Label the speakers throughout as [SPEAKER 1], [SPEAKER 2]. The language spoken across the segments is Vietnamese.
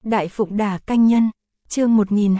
[SPEAKER 1] Đại Phụng Đà Canh Nhân, chương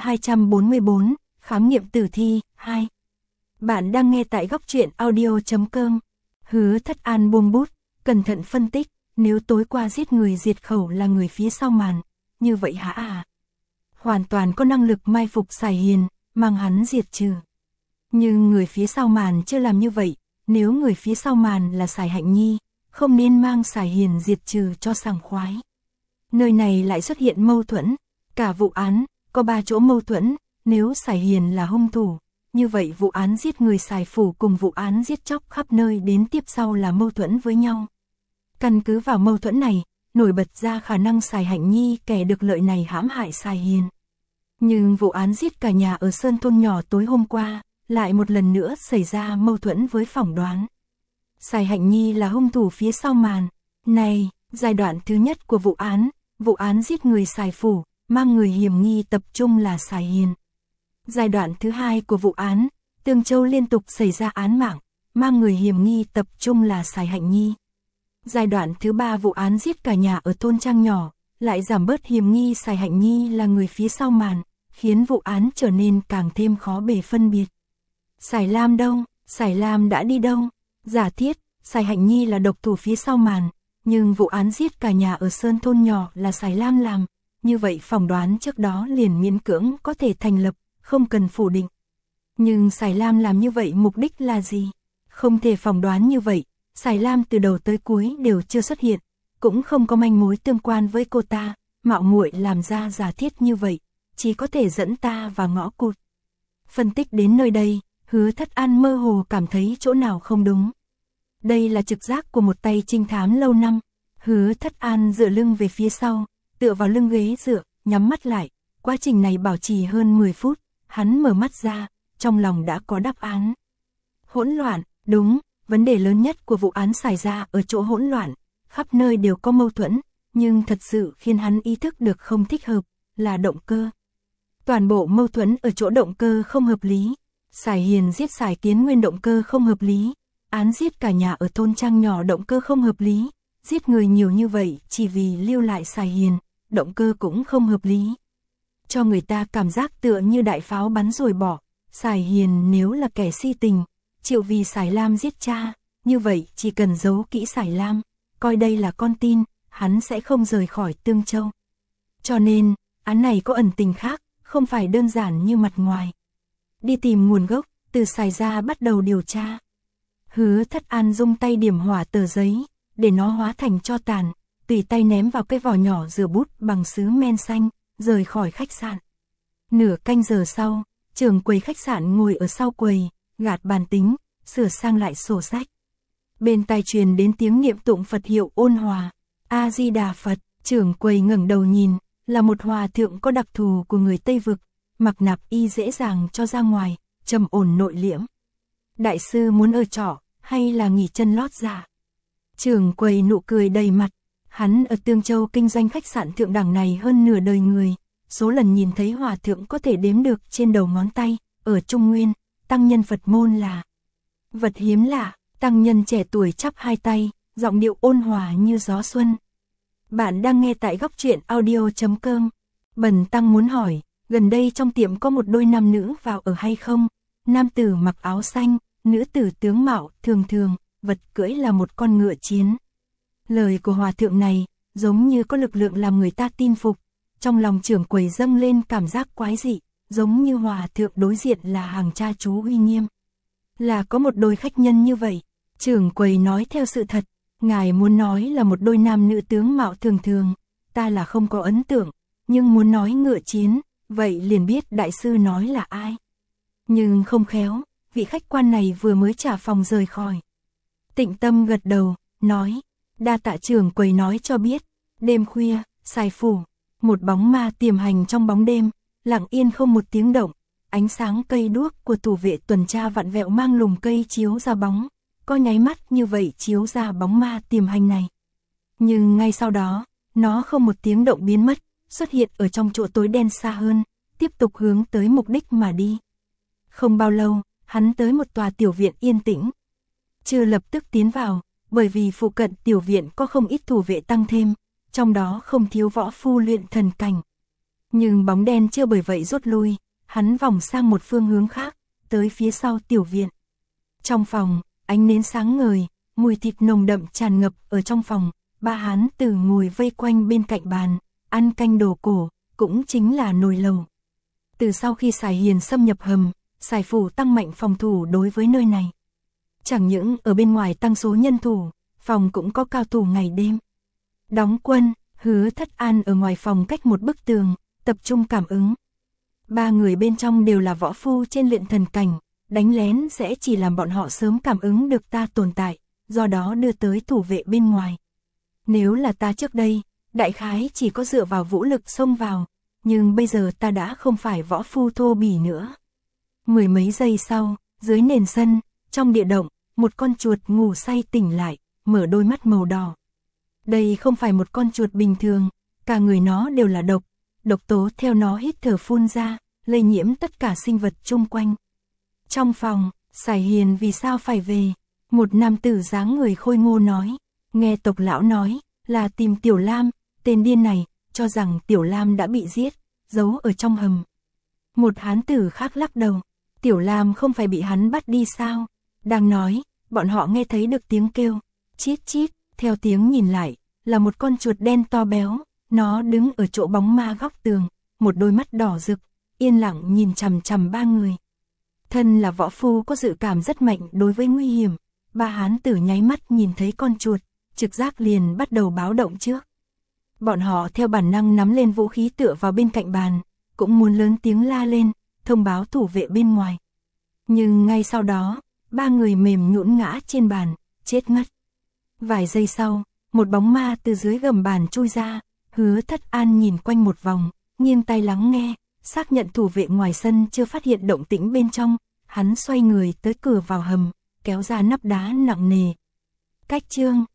[SPEAKER 1] 1244, khám nghiệm tử thi, 2. Bạn đang nghe tại góc truyện audio.com. Hứa Thất An buông bút, cẩn thận phân tích, nếu tối qua giết người diệt khẩu là người phía sau màn, như vậy hả à? Hoàn toàn có năng lực mai phục Sài Hiền, mang hắn diệt trừ. Nhưng người phía sau màn chưa làm như vậy, nếu người phía sau màn là Sài Hạnh Nhi, không nên mang Sài Hiền diệt trừ cho sảng khoái. Nơi này lại xuất hiện mâu thuẫn, cả vụ án, có 3 chỗ mâu thuẫn, nếu Sài Hiền là hung thủ, như vậy vụ án giết người Sài Phủ cùng vụ án giết chóc khắp nơi đến tiếp sau là mâu thuẫn với nhau. Căn cứ vào mâu thuẫn này, nổi bật ra khả năng Sài Hạnh Nhi kẻ được lợi này hãm hại Sài Hiền. Nhưng vụ án giết cả nhà ở Sơn Thôn nhỏ tối hôm qua, lại một lần nữa xảy ra mâu thuẫn với phỏng đoán. Sài Hạnh Nhi là hung thủ phía sau màn. Này, giai đoạn thứ nhất của vụ án giết người Sài Phủ, mang người hiểm nghi tập trung là Sài Hiền. Giai đoạn thứ hai của vụ án, Tương Châu liên tục xảy ra án mạng, mang người hiểm nghi tập trung là Sài Hạnh Nhi. Giai đoạn thứ ba vụ án giết cả nhà ở thôn Trang nhỏ, lại giảm bớt hiểm nghi Sài Hạnh Nhi là người phía sau màn, khiến vụ án trở nên càng thêm khó bề phân biệt. Sài Lam đâu? Sài Lam đã đi đâu? Giả thiết, Sài Hạnh Nhi là độc thủ phía sau màn, nhưng vụ án giết cả nhà ở Sơn Thôn nhỏ là Sài Lam làm, như vậy phỏng đoán trước đó liền miễn cưỡng có thể thành lập, không cần phủ định. Nhưng Sài Lam làm như vậy mục đích là gì? Không thể phỏng đoán như vậy, Sài Lam từ đầu tới cuối đều chưa xuất hiện, cũng không có manh mối tương quan với cô ta, mạo muội làm ra giả thiết như vậy, chỉ có thể dẫn ta vào ngõ cụt. Phân tích đến nơi đây, Hứa Thất An mơ hồ cảm thấy chỗ nào không đúng. Đây là trực giác của một tay trinh thám lâu năm. Hứa Thất An dựa lưng về phía sau, tựa vào lưng ghế dựa, nhắm mắt lại. Quá trình này bảo trì hơn 10 phút, hắn mở mắt ra, trong lòng đã có đáp án. Hỗn loạn, đúng, vấn đề lớn nhất của vụ án xảy ra ở chỗ hỗn loạn, khắp nơi đều có mâu thuẫn, nhưng thật sự khiến hắn ý thức được không thích hợp, là động cơ. Toàn bộ mâu thuẫn ở chỗ động cơ không hợp lý. Sài Hiền giết Sài Kiến Nguyên động cơ không hợp lý. Án giết cả nhà ở thôn Trang nhỏ động cơ không hợp lý. Giết người nhiều như vậy chỉ vì lưu lại Sài Hiền, động cơ cũng không hợp lý. Cho người ta cảm giác tựa như đại pháo bắn rồi bỏ. Sài Hiền nếu là kẻ si tình, chịu vì Sài Lam giết cha, như vậy chỉ cần giấu kỹ Sài Lam, coi đây là con tin, hắn sẽ không rời khỏi Tương Châu. Cho nên, án này có ẩn tình khác, không phải đơn giản như mặt ngoài. Đi tìm nguồn gốc, từ Sài ra bắt đầu điều tra. Hứa Thất An dung tay điểm hỏa tờ giấy, để nó hóa thành tro tàn, tùy tay ném vào cái vỏ nhỏ rửa bút bằng sứ men xanh, rời khỏi khách sạn. Nửa canh giờ sau, trưởng quầy khách sạn ngồi ở sau quầy, gạt bàn tính, sửa sang lại sổ sách. Bên tai truyền đến tiếng niệm tụng Phật hiệu ôn hòa. A Di Đà Phật. Trưởng quầy ngẩng đầu nhìn, là một hòa thượng có đặc thù của người Tây Vực, mặc nạp y dễ dàng cho ra ngoài, trầm ổn nội liễm. Đại sư muốn ở trọ, hay là nghỉ chân lót dạ? Trưởng quầy nụ cười đầy mặt, hắn ở Tương Châu kinh doanh khách sạn thượng đẳng này hơn nửa đời người, số lần nhìn thấy hòa thượng có thể đếm được trên đầu ngón tay, ở Trung Nguyên, tăng nhân Phật môn là vật hiếm lạ. Tăng nhân trẻ tuổi chắp hai tay, giọng điệu ôn hòa như gió xuân. Bạn đang nghe tại góc truyện audio.com. Bần tăng muốn hỏi, gần đây trong tiệm có một đôi nam nữ vào ở hay không? Nam tử mặc áo xanh, nữ tử tướng mạo thường thường, vật cưỡi là một con ngựa chiến. Lời của hòa thượng này, giống như có lực lượng làm người ta tin phục. Trong lòng trưởng quầy dâng lên cảm giác quái dị, giống như hòa thượng đối diện là hàng cha chú uy nghiêm. Là có một đôi khách nhân như vậy. Trưởng quầy nói theo sự thật, ngài muốn nói là một đôi nam nữ tướng mạo thường thường, ta là không có ấn tượng, nhưng muốn nói ngựa chiến, vậy liền biết đại sư nói là ai. Nhưng không khéo, vị khách quan này vừa mới trả phòng rời khỏi. Tịnh Tâm gật đầu, nói, đa tạ trưởng quầy nói cho biết. Đêm khuya, Sài Phủ, một bóng ma tiềm hành trong bóng đêm, lặng yên không một tiếng động. Ánh sáng cây đuốc của thủ vệ tuần tra vặn vẹo mang lùm cây chiếu ra bóng, có nháy mắt như vậy chiếu ra bóng ma tiềm hành này. Nhưng ngay sau đó, nó không một tiếng động biến mất, xuất hiện ở trong chỗ tối đen xa hơn, tiếp tục hướng tới mục đích mà đi. Không bao lâu, hắn tới một tòa tiểu viện yên tĩnh. Chưa lập tức tiến vào, bởi vì phụ cận tiểu viện có không ít thủ vệ tăng thêm, trong đó không thiếu võ phu luyện thần cảnh, Nhưng bóng đen chưa bởi vậy rút lui, hắn vòng sang một phương hướng khác, tới phía sau tiểu viện. Trong phòng, ánh nến sáng ngời, mùi thịt nồng đậm tràn ngập ở trong phòng, ba hán tử ngồi vây quanh bên cạnh bàn, ăn canh đồ cổ, cũng chính là nồi lẩu. Từ sau khi Sài Hiền xâm nhập hầm, Sài phủ tăng mạnh phòng thủ đối với nơi này. Chẳng những ở bên ngoài tăng số nhân thủ, phòng cũng có cao thủ ngày đêm. Đóng quân, Hứa Thất An ở ngoài phòng cách một bức tường, tập trung cảm ứng. Ba người bên trong đều là võ phu trên luyện thần cảnh, đánh lén sẽ chỉ làm bọn họ sớm cảm ứng được ta tồn tại, do đó đưa tới thủ vệ bên ngoài. Nếu là ta trước đây, đại khái chỉ có dựa vào vũ lực xông vào, nhưng bây giờ ta đã không phải võ phu thô bỉ nữa. Mười mấy giây sau, dưới nền sân, trong địa động, một con chuột ngủ say tỉnh lại, mở đôi mắt màu đỏ. Đây không phải một con chuột bình thường, cả người nó đều là độc, độc tố theo nó hít thở phun ra, lây nhiễm tất cả sinh vật chung quanh. Trong phòng, Sài Hiền vì sao phải về? Một nam tử dáng người khôi ngô nói, nghe tộc lão nói, là tìm Tiểu Lam, tên điên này, cho rằng Tiểu Lam đã bị giết, giấu ở trong hầm. Một hán tử khác lắc đầu, Tiểu Lam không phải bị hắn bắt đi sao? Đang nói, bọn họ nghe thấy được tiếng kêu, chít chít, theo tiếng nhìn lại, là một con chuột đen to béo, nó đứng ở chỗ bóng ma góc tường, một đôi mắt đỏ rực, yên lặng nhìn chằm chằm ba người. Thân là võ phu có dự cảm rất mạnh đối với nguy hiểm, ba hán tử nháy mắt nhìn thấy con chuột, trực giác liền bắt đầu báo động trước. Bọn họ theo bản năng nắm lên vũ khí tựa vào bên cạnh bàn, cũng muốn lớn tiếng la lên, thông báo thủ vệ bên ngoài. Nhưng ngay sau đó, ba người mềm nhũn ngã trên bàn, chết ngất. Vài giây sau, một bóng ma từ dưới gầm bàn chui ra, Hứa Thất An nhìn quanh một vòng, nghiêng tai lắng nghe, xác nhận thủ vệ ngoài sân chưa phát hiện động tĩnh bên trong, hắn xoay người tới cửa vào hầm, kéo ra nắp đá nặng nề. Cách chương